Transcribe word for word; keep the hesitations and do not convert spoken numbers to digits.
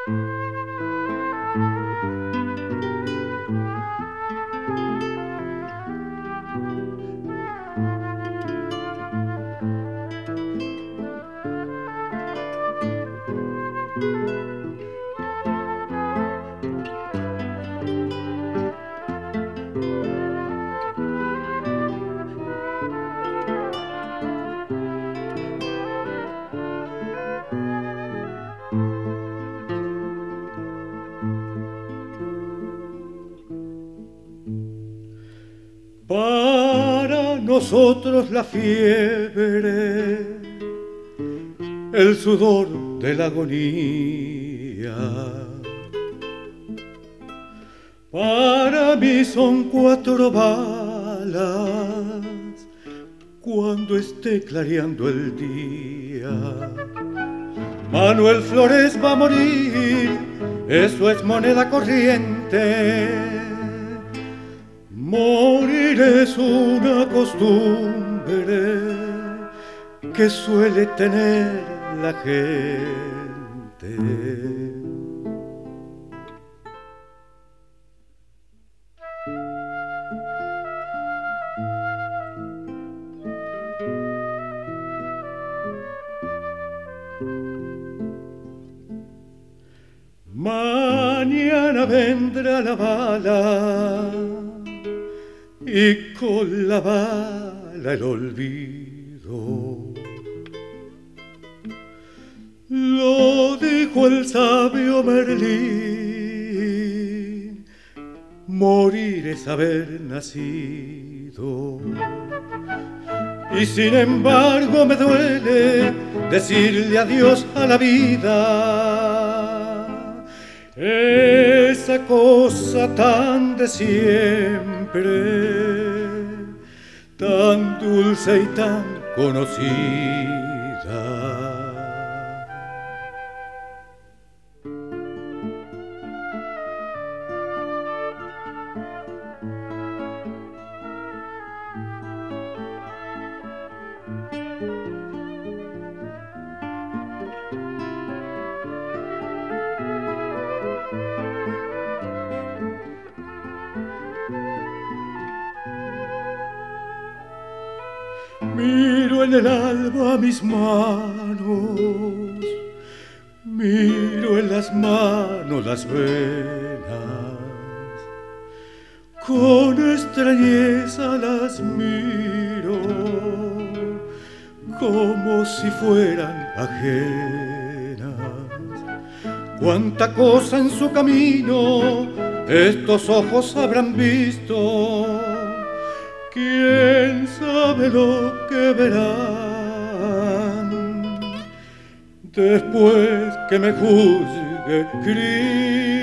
Para nosotros la fiebre, el sudor de la agonía. Para mí son cuatro balas cuando esté clareando el día. Manuel Flores va a morir, eso es moneda corriente. Morir es una costumbre que suele tener la gente. Mañana vendrá la bala y con la bala el olvido. Lo dijo el sabio Merlín, morir es haber nacido. Y sin embargo me duele decirle adiós a la vida, esa cosa tan de siempre, tan dulce y tan conocida. Miro en el alba mis manos, miro en las manos las venas, con extrañeza las miro, como si fueran ajenas. Cuánta cosa en su camino estos ojos habrán visto, quién sabe lo que verán después que me juzgue Cristo.